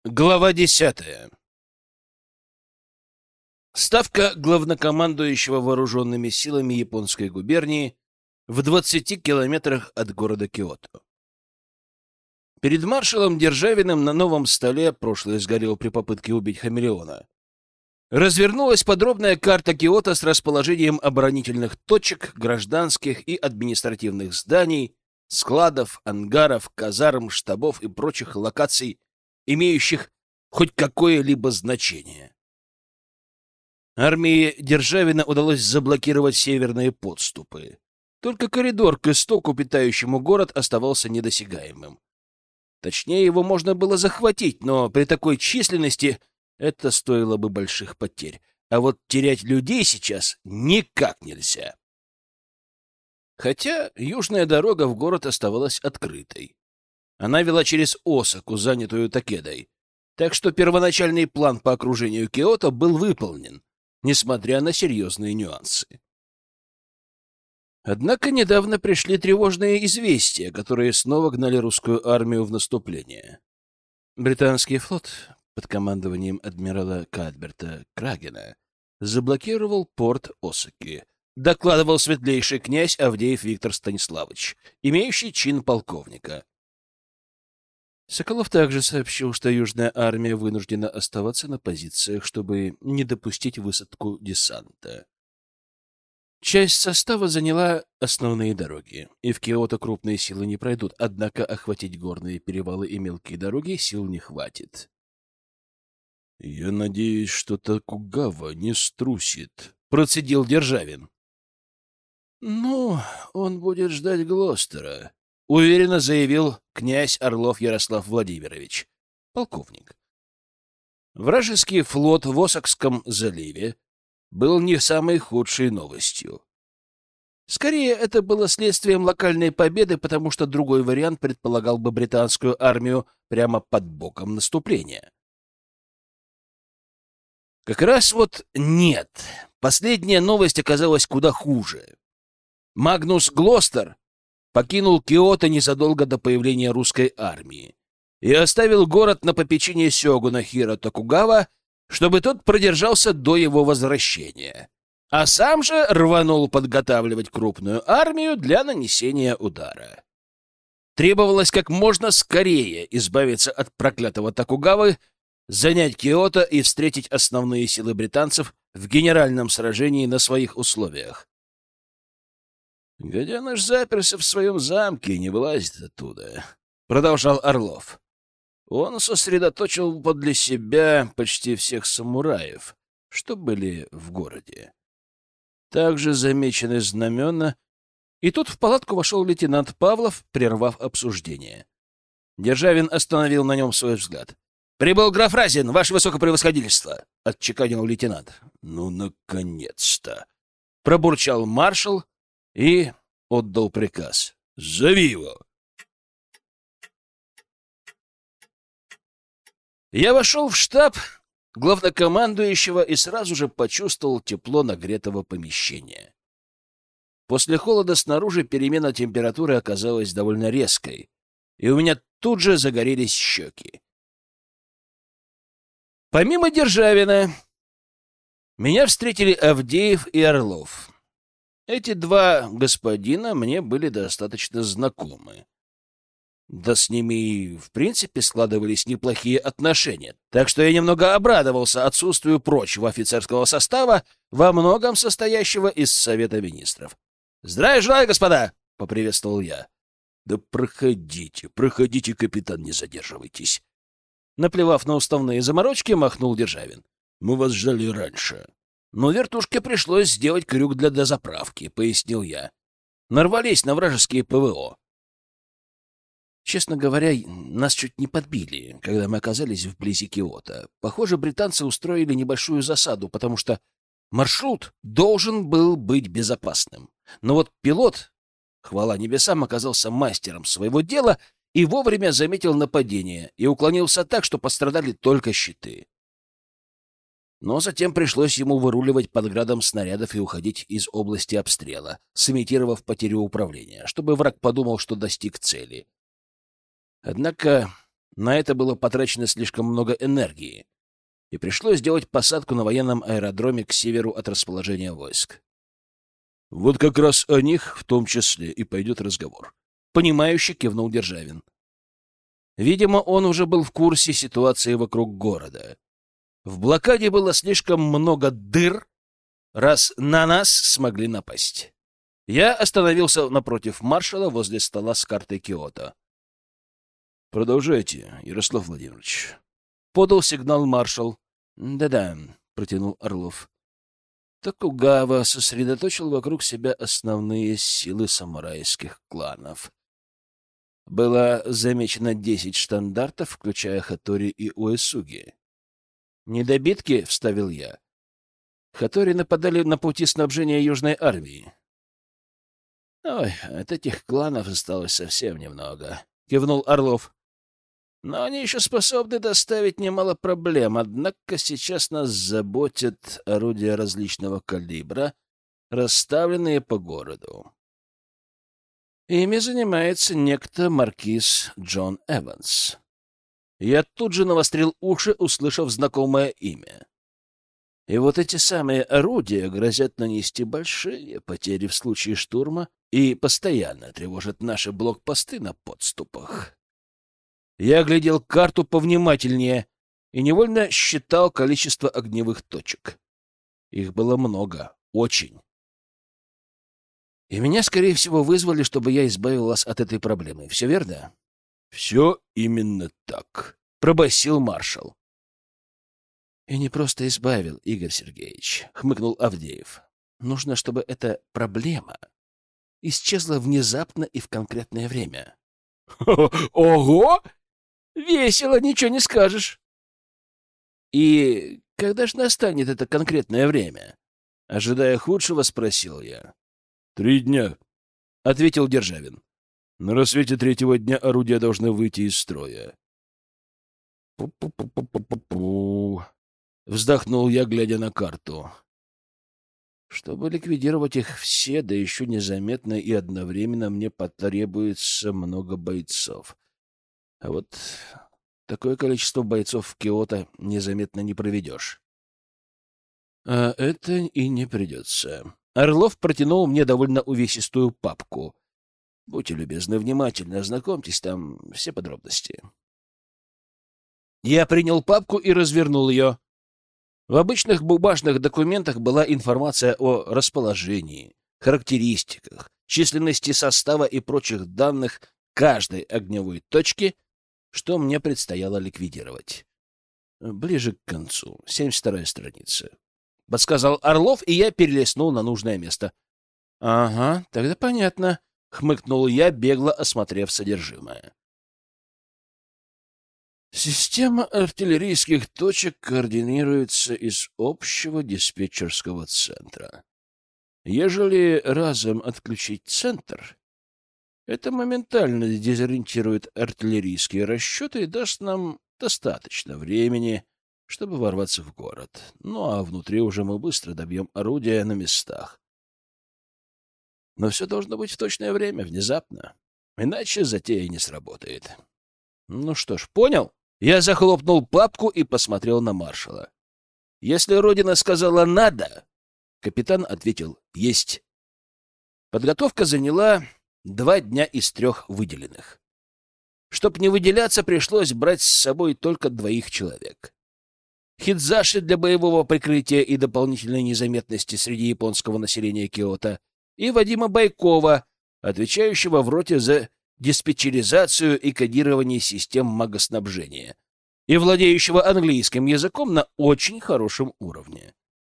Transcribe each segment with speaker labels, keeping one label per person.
Speaker 1: Глава 10. Ставка главнокомандующего вооруженными силами японской губернии в 20 километрах от города Киото. Перед маршалом Державиным на новом столе, прошлое сгорело при попытке убить хамелеона, развернулась подробная карта Киото с расположением оборонительных точек, гражданских и административных зданий, складов, ангаров, казарм, штабов и прочих локаций, имеющих хоть какое-либо значение. Армии Державина удалось заблокировать северные подступы. Только коридор к истоку, питающему город, оставался недосягаемым. Точнее, его можно было захватить, но при такой численности это стоило бы больших потерь. А вот терять людей сейчас никак нельзя. Хотя южная дорога в город оставалась открытой. Она вела через Осаку, занятую Такедой. Так что первоначальный план по окружению Киото был выполнен, несмотря на серьезные нюансы. Однако недавно пришли тревожные известия, которые снова гнали русскую армию в наступление. Британский флот под командованием адмирала Кадберта Крагена заблокировал порт Осаки, докладывал светлейший князь Авдеев Виктор Станиславович, имеющий чин полковника. Соколов также сообщил, что Южная армия вынуждена оставаться на позициях, чтобы не допустить высадку десанта. Часть состава заняла основные дороги, и в Киото крупные силы не пройдут, однако охватить горные перевалы и мелкие дороги сил не хватит. — Я надеюсь, что Токугава не струсит, — процедил Державин. — Ну, он будет ждать Глостера, — уверенно заявил князь Орлов Ярослав Владимирович, полковник. Вражеский флот в Осакском заливе был не самой худшей новостью. Скорее, это было следствием локальной победы, потому что другой вариант предполагал бы британскую армию прямо под боком наступления. Как раз вот нет. Последняя новость оказалась куда хуже. Магнус Глостер покинул Киото незадолго до появления русской армии и оставил город на попечение сёгуна Хиро Токугава, чтобы тот продержался до его возвращения, а сам же рванул подготавливать крупную армию для нанесения удара. Требовалось как можно скорее избавиться от проклятого Токугавы, занять Киото и встретить основные силы британцев в генеральном сражении на своих условиях. «Гаденыш заперся в своем замке и не вылазит оттуда», — продолжал Орлов. Он сосредоточил подле себя почти всех самураев, что были в городе. Также замечены знамена, и тут в палатку вошел лейтенант Павлов, прервав обсуждение. Державин остановил на нем свой взгляд. — Прибыл граф Разин, ваше высокопревосходительство! — отчеканил лейтенант. — Ну, наконец-то! — пробурчал маршал и отдал приказ. — Зови его! Я вошел в штаб главнокомандующего и сразу же почувствовал тепло нагретого помещения. После холода снаружи перемена температуры оказалась довольно резкой, и у меня тут же загорелись щеки. Помимо Державина, меня встретили Авдеев и Орлов. Эти два господина мне были достаточно знакомы. Да с ними и в принципе складывались неплохие отношения, так что я немного обрадовался отсутствию прочего офицерского состава, во многом состоящего из Совета Министров. «Здравия желаю, господа!» — поприветствовал я. «Да проходите, проходите, капитан, не задерживайтесь!» Наплевав на уставные заморочки, махнул Державин. «Мы вас ждали раньше». «Но вертушке пришлось сделать крюк для дозаправки», — пояснил я. «Нарвались на вражеские ПВО». Честно говоря, нас чуть не подбили, когда мы оказались вблизи Киото. Похоже, британцы устроили небольшую засаду, потому что маршрут должен был быть безопасным. Но вот пилот, хвала небесам, оказался мастером своего дела и вовремя заметил нападение и уклонился так, что пострадали только щиты. Но затем пришлось ему выруливать под градом снарядов и уходить из области обстрела, сымитировав потерю управления, чтобы враг подумал, что достиг цели. Однако На это было потрачено слишком много энергии, и пришлось сделать посадку на военном аэродроме к северу от расположения войск. Вот как раз о них в том числе и пойдет разговор. Понимающе кивнул Державин. Видимо, он уже был в курсе ситуации вокруг города. В блокаде было слишком много дыр, раз на нас смогли напасть. Я остановился напротив маршала возле стола с картой Киото. — Продолжайте, Ярослав Владимирович. Подал сигнал маршал. Да-да, протянул Орлов. Токугава сосредоточил вокруг себя основные силы самурайских кланов. Было замечено 10 штандартов, включая Хатори и Уэсуги. «Недобитки?» — вставил я. Хатори нападали на пути снабжения Южной армии. «Ой, от этих кланов осталось совсем немного», — кивнул Орлов. «Но они еще способны доставить немало проблем, однако сейчас нас заботят орудия различного калибра, расставленные по городу. Ими занимается некто маркиз Джон Эванс». Я тут же навострил уши, услышав знакомое имя. И вот эти самые орудия грозят нанести большие потери в случае штурма и постоянно тревожат наши блокпосты на подступах. Я глядел карту повнимательнее и невольно считал количество огневых точек. Их было много, очень. И меня, скорее всего, вызвали, чтобы я избавил вас от этой проблемы. Все верно? — Все именно так, — пробасил маршал. — И не просто избавил, Игорь Сергеевич, — хмыкнул Авдеев. — Нужно, чтобы эта проблема исчезла внезапно и в конкретное время. — Ого! Весело, ничего не скажешь. — И когда ж настанет это конкретное время? Ожидая худшего, спросил я. — 3 дня, — ответил Державин. На рассвете 3-го дня орудия должны выйти из строя. Пу-пу-пу-пу-пу-пу. Вздохнул я, глядя на карту. Чтобы ликвидировать их все, да еще незаметно и одновременно, мне потребуется много бойцов. А вот такое количество бойцов в Киото незаметно не проведешь. А это и не придется. Орлов протянул мне довольно увесистую папку. Будьте любезны, внимательно ознакомьтесь, там все подробности. Я принял папку и развернул ее. В обычных бумажных документах была информация о расположении, характеристиках, численности состава и прочих данных каждой огневой точки, что мне предстояло ликвидировать. Ближе к концу, 72-я страница. Подсказал Орлов, и я перелистнул на нужное место. — Ага, тогда понятно. — хмыкнул я, бегло осмотрев содержимое. Система артиллерийских точек координируется из общего диспетчерского центра. Ежели разом отключить центр, это моментально дезориентирует артиллерийские расчеты и даст нам достаточно времени, чтобы ворваться в город. Ну а внутри уже мы быстро добьем орудия на местах. Но все должно быть в точное время, внезапно. Иначе затея не сработает. Ну что ж, понял? Я захлопнул папку и посмотрел на маршала. Если Родина сказала «надо», капитан ответил «есть». Подготовка заняла 2 дня из 3 выделенных. Чтоб не выделяться, пришлось брать с собой только 2 человек. Хидзаши для боевого прикрытия и дополнительной незаметности среди японского населения Киото и Вадима Байкова, отвечающего в роте за диспетчеризацию и кодирование систем магоснабжения и владеющего английским языком на очень хорошем уровне.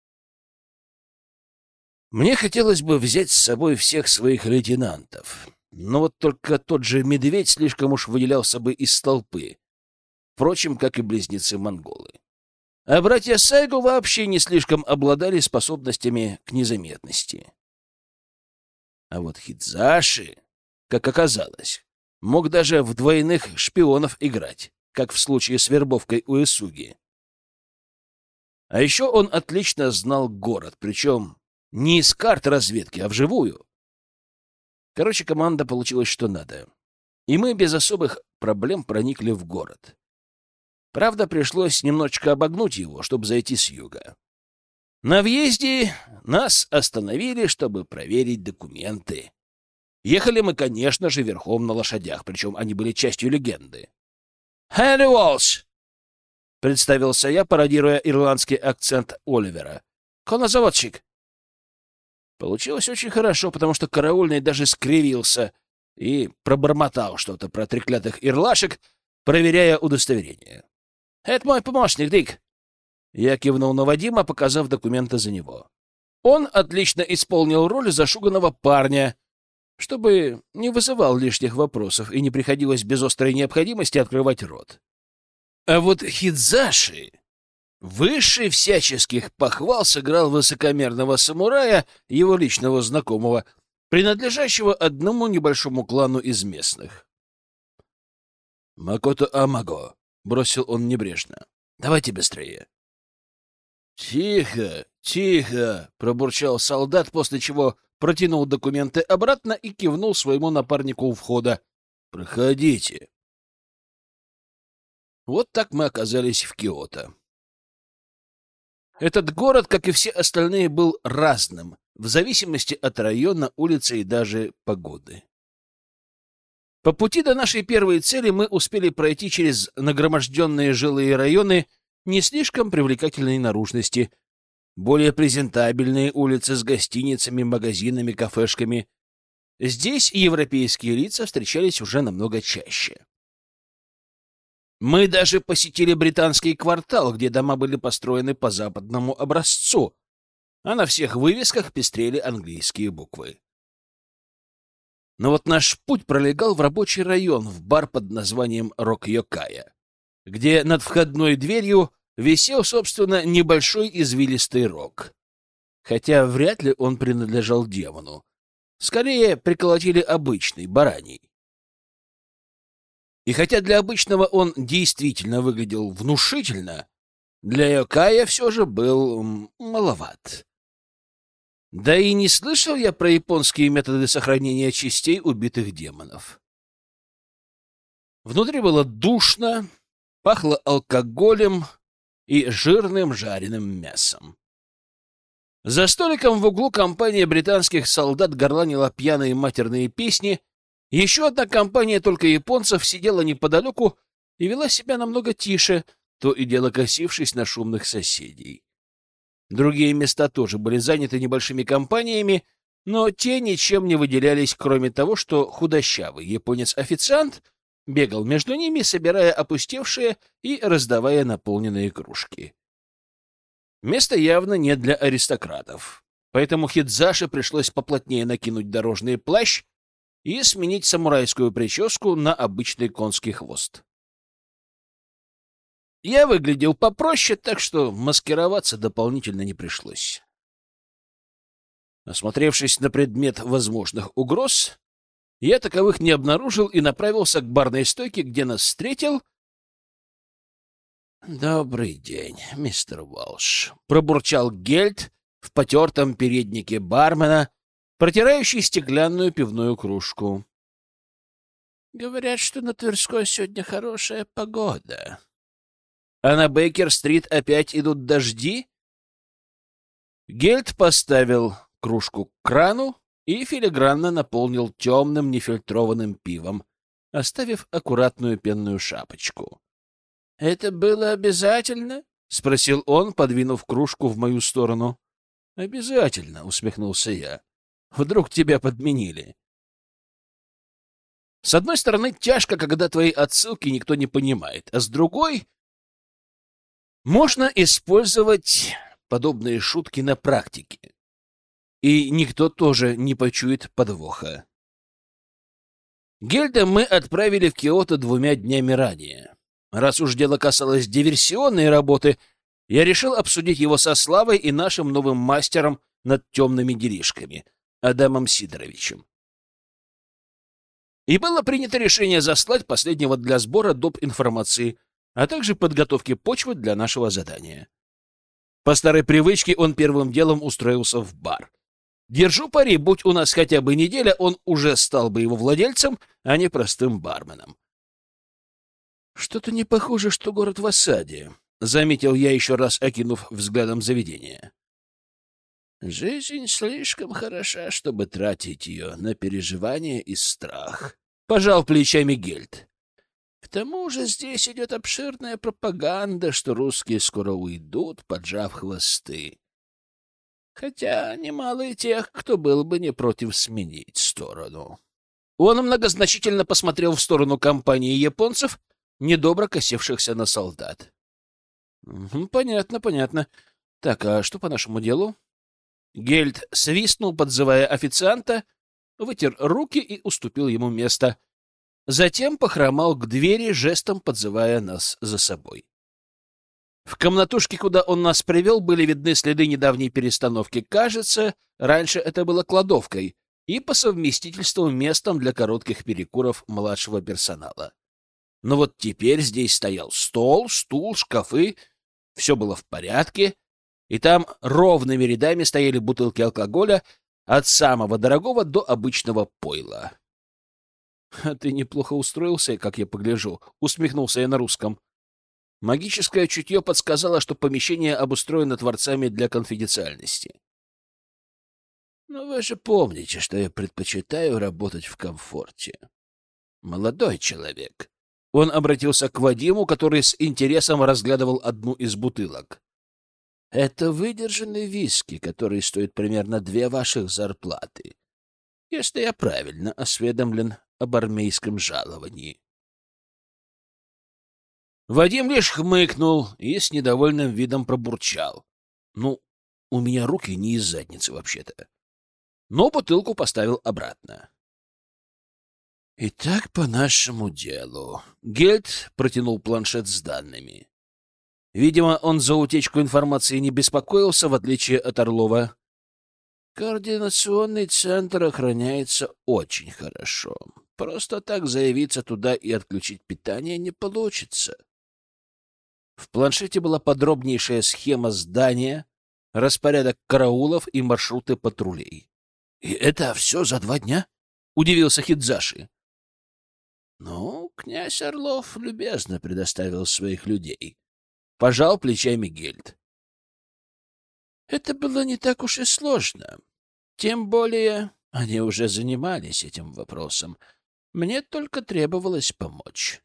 Speaker 1: Мне хотелось бы взять с собой всех своих лейтенантов, но вот только тот же Медведь слишком уж выделялся бы из толпы, впрочем, как и близнецы-монголы. А братья Сайго вообще не слишком обладали способностями к незаметности. А вот Хидзаши, как оказалось, мог даже в двойных шпионов играть, как в случае с вербовкой Уэсуги. А еще он отлично знал город, причем не из карт разведки, а вживую. Короче, команда получилась что надо. И мы без особых проблем проникли в город. Правда, пришлось немножечко обогнуть его, чтобы зайти с юга. На въезде нас остановили, чтобы проверить документы. Ехали мы, конечно же, верхом на лошадях, причем они были частью легенды. «Хенри Уолш!» — представился я, пародируя ирландский акцент Оливера. «Коннозаводчик!» Получилось очень хорошо, потому что караульный даже скривился и пробормотал что-то про треклятых ирлашек, проверяя удостоверение. «Это мой помощник, Дик!» Я кивнул на Вадима, показав документы за него. Он отлично исполнил роль зашуганного парня, чтобы не вызывал лишних вопросов и не приходилось без острой необходимости открывать рот. А вот Хидзаши, высший всяческих похвал, сыграл высокомерного самурая, его личного знакомого, принадлежащего одному небольшому клану из местных. «Макото Амаго», — бросил он небрежно. «Давайте быстрее». «Тихо, тихо!» — пробурчал солдат, после чего протянул документы обратно и кивнул своему напарнику у входа. «Проходите». Вот так мы оказались в Киото. Этот город, как и все остальные, был разным, в зависимости от района, улицы и даже погоды. По пути до нашей первой цели мы успели пройти через нагроможденные жилые районы не слишком привлекательной наружности, более презентабельные улицы с гостиницами, магазинами, кафешками. Здесь европейские лица встречались уже намного чаще. Мы даже посетили британский квартал, где дома были построены по западному образцу, а на всех вывесках пестрели английские буквы. Но вот наш путь пролегал в рабочий район, в бар под названием «Рок-Йокая», где над входной дверью висел, собственно, небольшой извилистый рог. Хотя вряд ли он принадлежал демону. Скорее, приколотили обычный, бараний. И хотя для обычного он действительно выглядел внушительно, для Йокая все же был маловат. Да и не слышал я про японские методы сохранения частей убитых демонов. Внутри было душно, пахло алкоголем и жирным жареным мясом. За столиком в углу компания британских солдат горланила пьяные матерные песни. Еще одна компания только японцев сидела неподалеку и вела себя намного тише, то и дело косившись на шумных соседей. Другие места тоже были заняты небольшими компаниями, но те ничем не выделялись, кроме того, что худощавый японец-официант бегал между ними, собирая опустевшие и раздавая наполненные кружки. Место явно не для аристократов, поэтому Хидзаши пришлось поплотнее накинуть дорожный плащ и сменить самурайскую прическу на обычный конский хвост. Я выглядел попроще, так что маскироваться дополнительно не пришлось. Осмотревшись на предмет возможных угроз, я таковых не обнаружил и направился к барной стойке, где нас встретил... «Добрый день, мистер Уолш», — пробурчал Гельд в потертом переднике бармена, протирающий стеклянную пивную кружку. «Говорят, что на Тверской сегодня хорошая погода. А на Бейкер-стрит опять идут дожди?» Гельд поставил кружку к крану и филигранно наполнил темным нефильтрованным пивом, оставив аккуратную пенную шапочку. — Это было обязательно? — спросил он, подвинув кружку в мою сторону. — Обязательно, — усмехнулся я. — Вдруг тебя подменили. С одной стороны, тяжко, когда твои отсылки никто не понимает, а с другой можно использовать подобные шутки на практике, и никто тоже не почует подвоха. Гельда мы отправили в Киото 2 днями ранее. Раз уж дело касалось диверсионной работы, я решил обсудить его со Славой и нашим новым мастером над темными делишками, Адамом Сидоровичем. И было принято решение заслать последнего для сбора доп. Информации, а также подготовки почвы для нашего задания. По старой привычке он первым делом устроился в бар. Держу пари, будь у нас хотя бы неделя, он уже стал бы его владельцем, а не простым барменом. Что-то не похоже, что город в осаде, — заметил я, еще раз окинув взглядом заведение. Жизнь слишком хороша, чтобы тратить ее на переживания и страх. Пожал плечами Гельд. К тому же здесь идет обширная пропаганда, что русские скоро уйдут, поджав хвосты. Хотя немало и тех, кто был бы не против сменить сторону. Он многозначительно посмотрел в сторону компании японцев, недобро косившихся на солдат. — Понятно, понятно. Так, а что по нашему делу? Гельд свистнул, подзывая официанта, вытер руки и уступил ему место. Затем похромал к двери, жестом подзывая нас за собой. В комнатушке, куда он нас привел, были видны следы недавней перестановки. Кажется, раньше это было кладовкой и по совместительству местом для коротких перекуров младшего персонала. Но вот теперь здесь стоял стол, стул, шкафы, все было в порядке, и там ровными рядами стояли бутылки алкоголя от самого дорогого до обычного пойла. — А ты неплохо устроился, как я погляжу, — усмехнулся я на русском. Магическое чутье подсказало, что помещение обустроено творцами для конфиденциальности. — Но вы же помните, что я предпочитаю работать в комфорте. Молодой человек. Он обратился к Вадиму, который с интересом разглядывал одну из бутылок. Это выдержанный виски, который стоит примерно 2 ваших зарплаты, если я правильно осведомлен об армейском жаловании. Вадим лишь хмыкнул и с недовольным видом пробурчал. Ну, у меня руки не из задницы вообще-то. Но бутылку поставил обратно. Итак, по нашему делу. Гельд протянул планшет с данными. Видимо, он за утечку информации не беспокоился, в отличие от Орлова. Координационный центр охраняется очень хорошо. Просто так заявиться туда и отключить питание не получится. В планшете была подробнейшая схема здания, распорядок караулов и маршруты патрулей. — И это все за 2 дня? — удивился Хидзаши. — Ну, князь Орлов любезно предоставил своих людей. Пожал плечами Гельд. Это было не так уж и сложно. Тем более они уже занимались этим вопросом. Мне только требовалось помочь.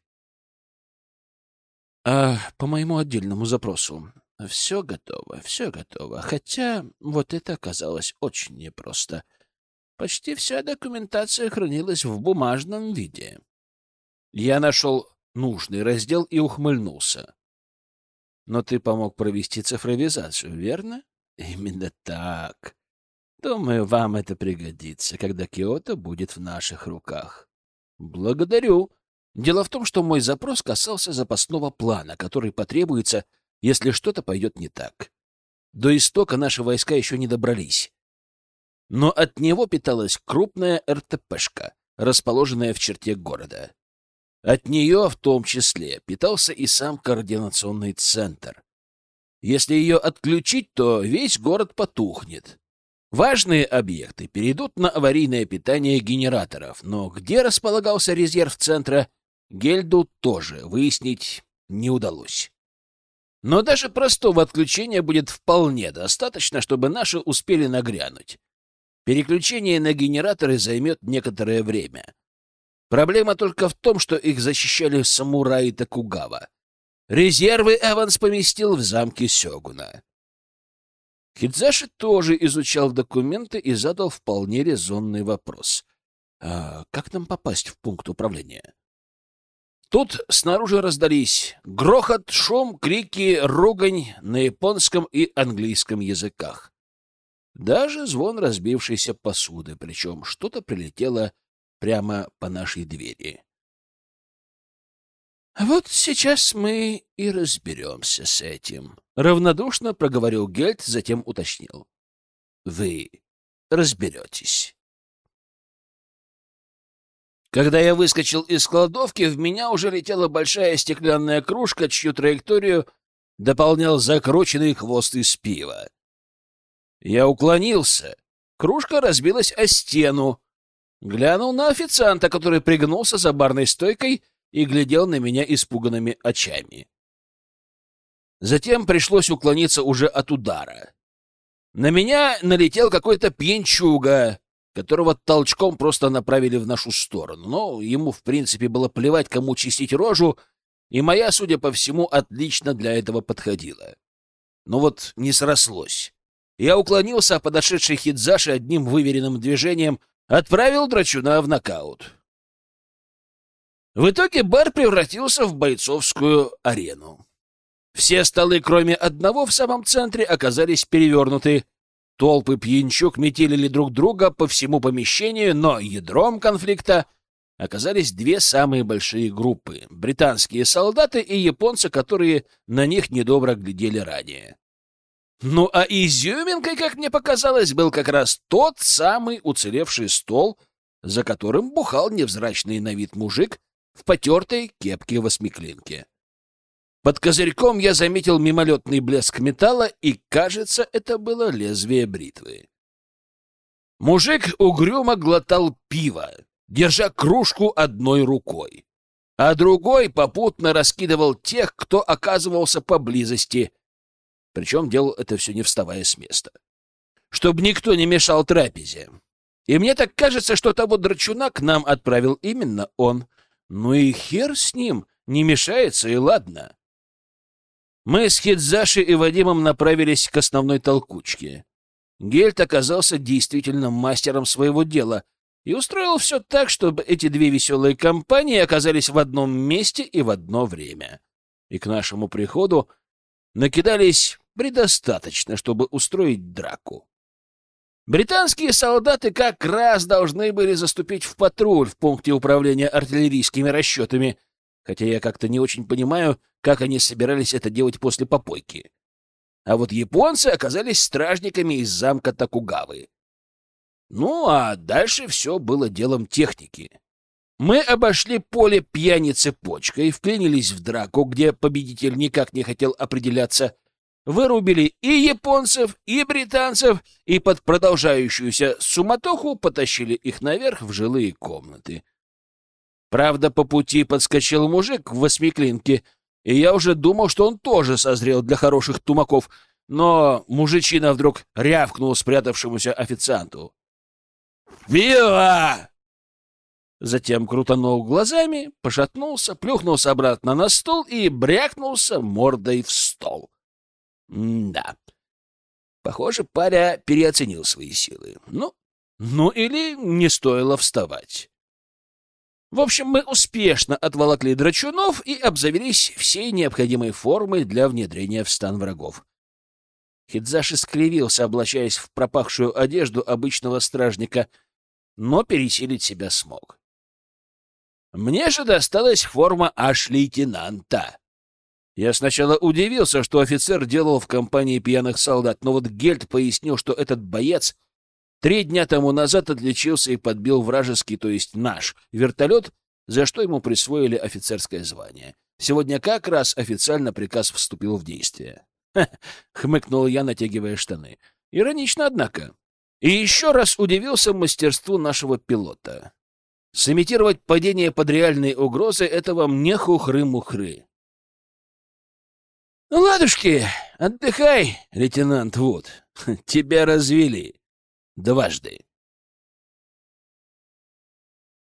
Speaker 1: А по моему отдельному запросу все готово, все готово. Хотя вот это оказалось очень непросто. Почти вся документация хранилась в бумажном виде. Я нашел нужный раздел и ухмыльнулся. Но ты помог провести цифровизацию, верно? Именно так. Думаю, вам это пригодится, когда Киото будет в наших руках. Благодарю. Дело в том, что мой запрос касался запасного плана, который потребуется, если что-то пойдет не так. До истока наши войска еще не добрались. Но от него питалась крупная РТПшка, расположенная в черте города. От нее в том числе питался и сам координационный центр. Если ее отключить, то весь город потухнет. Важные объекты перейдут на аварийное питание генераторов, но где располагался резерв центра, Гельду тоже выяснить не удалось. Но даже простого отключения будет вполне достаточно, чтобы наши успели нагрянуть. Переключение на генераторы займет некоторое время. Проблема только в том, что их защищали самураи Токугава. Резервы Эванс поместил в замке Сёгуна. Хидзаши тоже изучал документы и задал вполне резонный вопрос. А как нам попасть в пункт управления? Тут снаружи раздались грохот, шум, крики, ругань на японском и английском языках. Даже звон разбившейся посуды, причем что-то прилетело прямо по нашей двери. — Вот сейчас мы и разберемся с этим, — равнодушно проговорил Гельд, затем уточнил. — Вы разберетесь. Когда я выскочил из кладовки, в меня уже летела большая стеклянная кружка, чью траекторию дополнял закрученный хвост из пива. Я уклонился. Кружка разбилась о стену. Глянул на официанта, который пригнулся за барной стойкой и глядел на меня испуганными очами. Затем пришлось уклониться уже от удара. На меня налетел какой-то пьянчуга, которого толчком просто направили в нашу сторону. Но ему, в принципе, было плевать, кому чистить рожу, и моя, судя по всему, отлично для этого подходила. Но вот не срослось. Я уклонился, а подошедший Хидзаши одним выверенным движением отправил драчуна в нокаут. В итоге бар превратился в бойцовскую арену. Все столы, кроме одного в самом центре, оказались перевернуты. Толпы пьянчук метелили друг друга по всему помещению, но ядром конфликта оказались две самые большие группы — британские солдаты и японцы, которые на них недобро глядели ранее. Ну а изюминкой, как мне показалось, был как раз тот самый уцелевший стол, за которым бухал невзрачный на вид мужик в потертой кепке-восьмиклинке. Под козырьком я заметил мимолетный блеск металла, и, кажется, это было лезвие бритвы. Мужик угрюмо глотал пиво, держа кружку одной рукой, а другой попутно раскидывал тех, кто оказывался поблизости, причем делал это все не вставая с места, чтобы никто не мешал трапезе. И мне так кажется, что того драчуна к нам отправил именно он. Ну и хер с ним, не мешается, и ладно. Мы с Хидзаши и Вадимом направились к основной толкучке. Гельт оказался действительно мастером своего дела и устроил все так, чтобы эти две веселые компании оказались в одном месте и в одно время. И к нашему приходу накидались предостаточно, чтобы устроить драку. Британские солдаты как раз должны были заступить в патруль в пункте управления артиллерийскими расчетами, хотя я как-то не очень понимаю, как они собирались это делать после попойки. А вот японцы оказались стражниками из замка Токугавы. Ну, а дальше все было делом техники. Мы обошли поле пьяни цепочкой, вклинились в драку, где победитель никак не хотел определяться, вырубили и японцев, и британцев, и под продолжающуюся суматоху потащили их наверх в жилые комнаты. Правда, по пути подскочил мужик в восьмиклинке, и я уже думал, что он тоже созрел для хороших тумаков, но мужичина вдруг рявкнул спрятавшемуся официанту: «Пиво!» Затем крутанул глазами, пошатнулся, плюхнулся обратно на стол и брякнулся мордой в стол. Да, похоже, паря переоценил свои силы. Ну или не стоило вставать. В общем, мы успешно отволокли драчунов и обзавелись всей необходимой формой для внедрения в стан врагов. Хидзаши скривился, облачаясь в пропахшую одежду обычного стражника, но пересилить себя смог. Мне же досталась форма аш-лейтенанта. Я сначала удивился, что офицер делал в компании пьяных солдат, но вот Гельт пояснил, что этот боец 3 дня тому назад отличился и подбил вражеский, то есть наш, вертолет, за что ему присвоили офицерское звание. Сегодня как раз официально приказ вступил в действие. Хмыкнул я, натягивая штаны. Иронично, однако. И еще раз удивился мастерству нашего пилота. Сымитировать падение под реальные угрозы — это вам не хухры-мухры. Ну, ладушки, отдыхай, лейтенант Вуд. Тебя развели. 2.